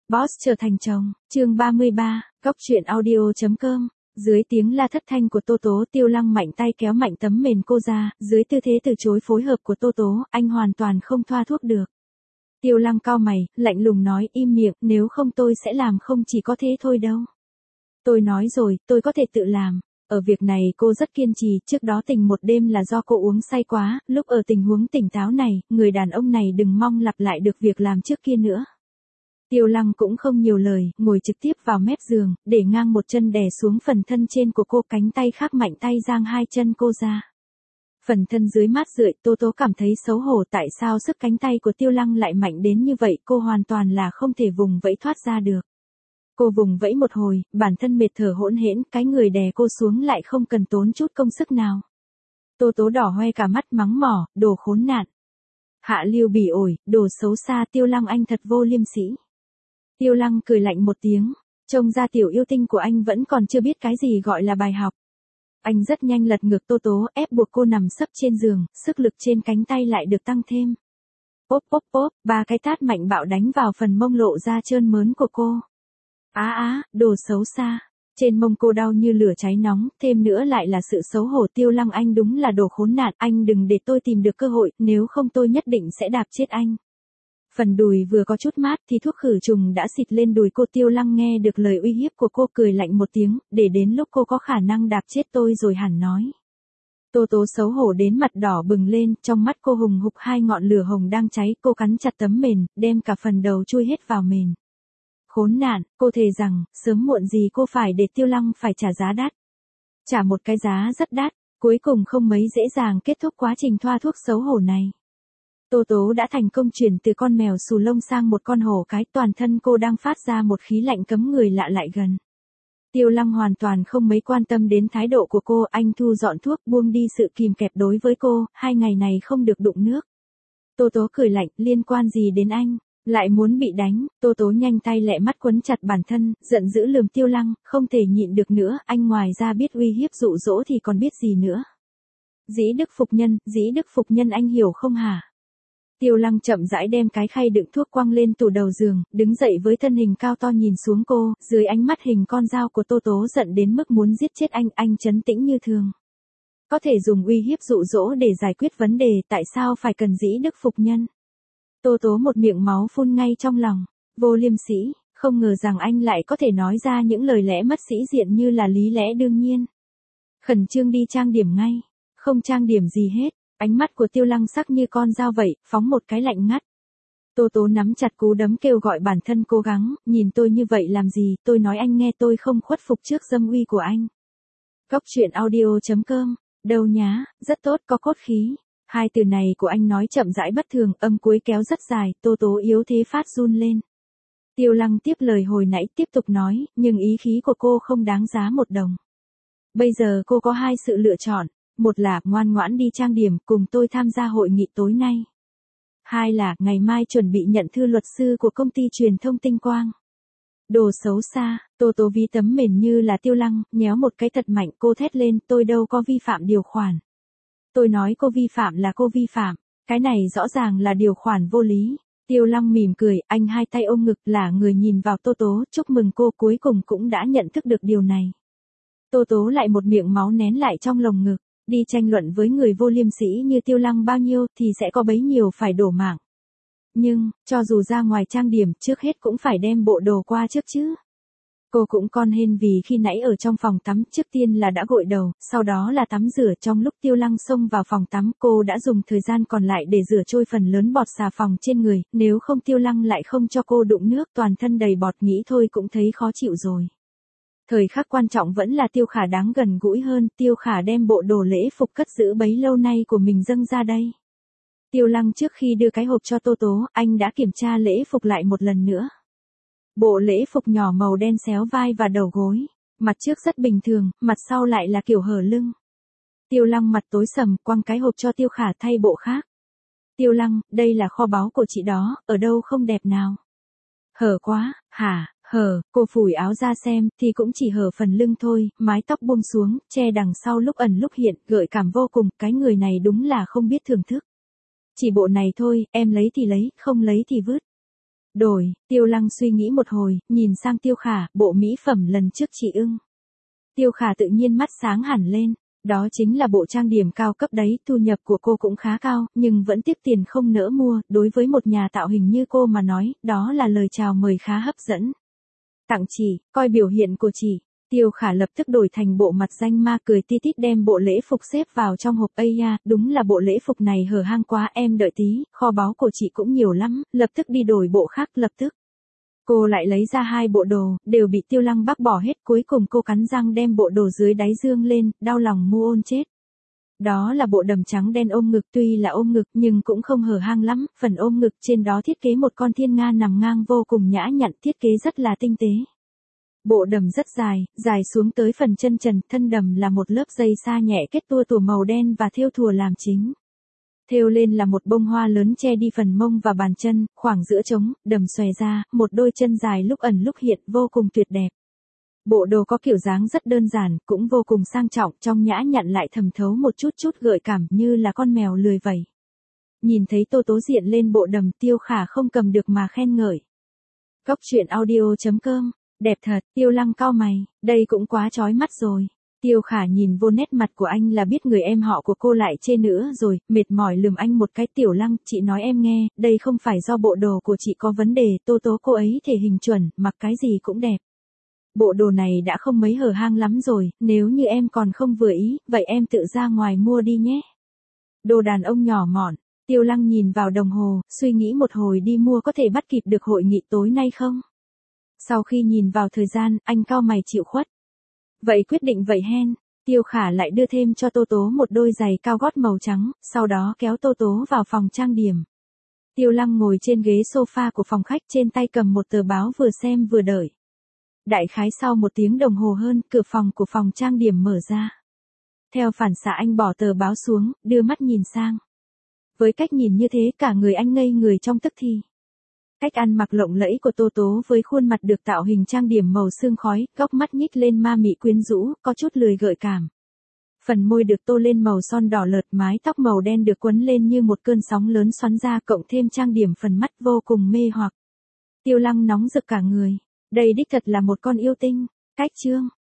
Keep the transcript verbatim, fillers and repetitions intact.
Boss trở thành chồng, chương ba mươi ba, góc truyện audio.com. Dưới tiếng la thất thanh của Tô Tố, Tiêu Lăng mạnh tay kéo mạnh tấm mền cô ra, dưới tư thế từ chối phối hợp của Tô Tố, anh hoàn toàn không thoa thuốc được. Tiêu Lăng cau mày, lạnh lùng nói, im miệng, nếu không tôi sẽ làm, không chỉ có thế thôi đâu. Tôi nói rồi, tôi có thể tự làm. Ở việc này cô rất kiên trì, trước đó tình một đêm là do cô uống say quá, lúc ở tình huống tỉnh táo này, người đàn ông này đừng mong lặp lại được việc làm trước kia nữa. Tiêu Lăng cũng không nhiều lời, ngồi trực tiếp vào mép giường, để ngang một chân đè xuống phần thân trên của cô, cánh tay khác mạnh tay giang hai chân cô ra. Phần thân dưới mát rượi, Tô Tố cảm thấy xấu hổ, tại sao sức cánh tay của Tiêu Lăng lại mạnh đến như vậy, cô hoàn toàn là không thể vùng vẫy thoát ra được. Cô vùng vẫy một hồi, bản thân mệt thở hỗn hển, cái người đè cô xuống lại không cần tốn chút công sức nào. Tô Tố đỏ hoe cả mắt, mắng mỏ, đồ khốn nạn. Hạ lưu bỉ ổi, đồ xấu xa, Tiêu Lăng anh thật vô liêm sỉ. Tiêu Lăng cười lạnh một tiếng, trông ra tiểu yêu tinh của anh vẫn còn chưa biết cái gì gọi là bài học. Anh rất nhanh lật ngược Tô Tố, ép buộc cô nằm sấp trên giường, sức lực trên cánh tay lại được tăng thêm. Pốp pốp pốp, ba cái tát mạnh bạo đánh vào phần mông lộ ra trơn mớn của cô. Á á, đồ xấu xa. Trên mông cô đau như lửa cháy nóng, thêm nữa lại là sự xấu hổ. Tiêu Lăng anh đúng là đồ khốn nạn, anh đừng để tôi tìm được cơ hội, nếu không tôi nhất định sẽ đạp chết anh. Phần đùi vừa có chút mát thì thuốc khử trùng đã xịt lên đùi cô. Tiêu Lăng nghe được lời uy hiếp của cô, cười lạnh một tiếng, để đến lúc cô có khả năng đạp chết tôi rồi hẳn nói. Tô Tố xấu hổ đến mặt đỏ bừng lên, trong mắt cô hùng hục hai ngọn lửa hồng đang cháy, cô cắn chặt tấm mền, đem cả phần đầu chui hết vào mền. Khốn nạn, cô thề rằng, sớm muộn gì cô phải để Tiêu Lăng phải trả giá đắt. Trả một cái giá rất đắt, cuối cùng không mấy dễ dàng kết thúc quá trình thoa thuốc xấu hổ này. Tô Tố đã thành công chuyển từ con mèo xù lông sang một con hổ cái, toàn thân cô đang phát ra một khí lạnh cấm người lạ lại gần. Tiêu Lăng hoàn toàn không mấy quan tâm đến thái độ của cô, anh thu dọn thuốc, buông đi sự kìm kẹp đối với cô, hai ngày này không được đụng nước. Tô Tố cười lạnh, liên quan gì đến anh, lại muốn bị đánh. Tô Tố nhanh tay lẹ mắt quấn chặt bản thân, giận dữ lườm Tiêu Lăng, không thể nhịn được nữa, anh ngoài ra biết uy hiếp dụ dỗ thì còn biết gì nữa. Dĩ đức phục nhân, dĩ đức phục nhân, anh hiểu không hả? Tiêu Lăng chậm rãi đem cái khay đựng thuốc quăng lên tủ đầu giường, đứng dậy với thân hình cao to nhìn xuống cô, dưới ánh mắt hình con dao của Tô Tố giận đến mức muốn giết chết anh, anh trấn tĩnh như thường. Có thể dùng uy hiếp dụ dỗ để giải quyết vấn đề, tại sao phải cần dĩ đức phục nhân? Tô Tố một miệng máu phun ngay trong lòng, vô liêm sỉ, không ngờ rằng anh lại có thể nói ra những lời lẽ mất sĩ diện như là lý lẽ đương nhiên. Khẩn trương đi trang điểm ngay, không trang điểm gì hết. Ánh mắt của Tiêu Lăng sắc như con dao vậy, phóng một cái lạnh ngắt. Tô Tố nắm chặt cú đấm, kêu gọi bản thân cố gắng, nhìn tôi như vậy làm gì, tôi nói anh nghe, tôi không khuất phục trước dâm uy của anh. Góc truyện audio.com, đâu nhá, rất tốt, có cốt khí. Hai từ này của anh nói chậm rãi bất thường, âm cuối kéo rất dài, Tô Tố yếu thế phát run lên. Tiêu Lăng tiếp lời hồi nãy, tiếp tục nói, nhưng ý khí của cô không đáng giá một đồng. Bây giờ cô có hai sự lựa chọn. Một là, ngoan ngoãn đi trang điểm, cùng tôi tham gia hội nghị tối nay. Hai là, ngày mai chuẩn bị nhận thư luật sư của công ty truyền thông Tinh Quang. Đồ xấu xa, Tô Tố ví tấm mền như là Tiêu Lăng, nhéo một cái thật mạnh, cô thét lên, tôi đâu có vi phạm điều khoản. Tôi nói cô vi phạm là cô vi phạm, cái này rõ ràng là điều khoản vô lý. Tiêu Lăng mỉm cười, anh hai tay ôm ngực, là người nhìn vào Tô Tố, chúc mừng cô cuối cùng cũng đã nhận thức được điều này. Tô Tố lại một miệng máu nén lại trong lồng ngực. Đi tranh luận với người vô liêm sỉ như Tiêu Lăng bao nhiêu thì sẽ có bấy nhiêu phải đổ mạng. Nhưng, cho dù ra ngoài trang điểm, trước hết cũng phải đem bộ đồ qua trước chứ. Cô cũng con hên vì khi nãy ở trong phòng tắm, trước tiên là đã gội đầu, sau đó là tắm rửa. Trong lúc Tiêu Lăng xông vào phòng tắm, cô đã dùng thời gian còn lại để rửa trôi phần lớn bọt xà phòng trên người, nếu không Tiêu Lăng lại không cho cô đụng nước, toàn thân đầy bọt, nghĩ thôi cũng thấy khó chịu rồi. Thời khắc quan trọng vẫn là Tiêu Khả đáng gần gũi hơn, Tiêu Khả đem bộ đồ lễ phục cất giữ bấy lâu nay của mình dâng ra đây. Tiêu Lăng trước khi đưa cái hộp cho Tô Tố, anh đã kiểm tra lễ phục lại một lần nữa. Bộ lễ phục nhỏ màu đen xéo vai và đầu gối, mặt trước rất bình thường, mặt sau lại là kiểu hở lưng. Tiêu Lăng mặt tối sầm, quăng cái hộp cho Tiêu Khả thay bộ khác. Tiêu Lăng, đây là kho báu của chị đó, ở đâu không đẹp nào. Hở quá, hả? Hở, cô phủi áo ra xem, thì cũng chỉ hở phần lưng thôi, mái tóc buông xuống, che đằng sau lúc ẩn lúc hiện, gợi cảm vô cùng, cái người này đúng là không biết thưởng thức. Chỉ bộ này thôi, em lấy thì lấy, không lấy thì vứt. Đổi, Tiêu Lăng suy nghĩ một hồi, nhìn sang Tiêu Khả, bộ mỹ phẩm lần trước chị ưng. Tiêu Khả tự nhiên mắt sáng hẳn lên, đó chính là bộ trang điểm cao cấp đấy, thu nhập của cô cũng khá cao, nhưng vẫn tiếc tiền không nỡ mua, đối với một nhà tạo hình như cô mà nói, đó là lời chào mời khá hấp dẫn. Tặng chị, coi biểu hiện của chị. Tiêu Khả lập tức đổi thành bộ mặt danh ma cười ti tít đem bộ lễ phục xếp vào trong hộp. Ây da, đúng là bộ lễ phục này hở hang quá, em đợi tí, kho báu của chị cũng nhiều lắm, lập tức đi đổi bộ khác, lập tức. Cô lại lấy ra hai bộ đồ, đều bị Tiêu Lăng bác bỏ hết, cuối cùng cô cắn răng đem bộ đồ dưới đáy dương lên, đau lòng mu ôn chết. Đó là bộ đầm trắng đen ôm ngực, tuy là ôm ngực nhưng cũng không hở hang lắm, phần ôm ngực trên đó thiết kế một con thiên nga nằm ngang vô cùng nhã nhặn, thiết kế rất là tinh tế. Bộ đầm rất dài, dài xuống tới phần chân trần, thân đầm là một lớp dây sa nhẹ kết tua tủa màu đen và thêu thùa làm chính. Thêu lên là một bông hoa lớn che đi phần mông và bàn chân, khoảng giữa trống, đầm xòe ra, một đôi chân dài lúc ẩn lúc hiện vô cùng tuyệt đẹp. Bộ đồ có kiểu dáng rất đơn giản, cũng vô cùng sang trọng, trong nhã nhặn lại thầm thấu một chút chút gợi cảm như là con mèo lười vậy. Nhìn thấy Tô Tố diện lên bộ đầm, Tiêu Khả không cầm được mà khen ngợi. Cóc truyện audio chấm com, đẹp thật, Tiêu Lăng cau mày, đây cũng quá chói mắt rồi. Tiêu Khả nhìn vô nét mặt của anh là biết người em họ của cô lại chê nữa rồi, mệt mỏi lườm anh một cái. Tiểu Lăng, chị nói em nghe, đây không phải do bộ đồ của chị có vấn đề, Tô Tố cô ấy thể hình chuẩn, mặc cái gì cũng đẹp. Bộ đồ này đã không mấy hở hang lắm rồi, nếu như em còn không vừa ý, vậy em tự ra ngoài mua đi nhé. Đồ đàn ông nhỏ mọn. Tiêu Lăng nhìn vào đồng hồ, suy nghĩ một hồi đi mua có thể bắt kịp được hội nghị tối nay không? Sau khi nhìn vào thời gian, anh cau mày chịu khuất. Vậy quyết định vậy hen. Tiêu Khả lại đưa thêm cho Tô Tố một đôi giày cao gót màu trắng, sau đó kéo Tô Tố vào phòng trang điểm. Tiêu Lăng ngồi trên ghế sofa của phòng khách, trên tay cầm một tờ báo vừa xem vừa đợi. Đại khái sau một tiếng đồng hồ hơn, cửa phòng của phòng trang điểm mở ra. Theo phản xạ anh bỏ tờ báo xuống, đưa mắt nhìn sang. Với cách nhìn như thế cả người anh ngây người trong tức thì. Cách ăn mặc lộng lẫy của Tô Tố với khuôn mặt được tạo hình trang điểm màu sương khói, góc mắt nhích lên ma mị quyến rũ, có chút lười gợi cảm. Phần môi được tô lên màu son đỏ lợt, mái tóc màu đen được quấn lên như một cơn sóng lớn xoắn ra, cộng thêm trang điểm phần mắt vô cùng mê hoặc. Tiêu Lăng nóng rực cả người. Đây đích thật là một con yêu tinh. Cách chương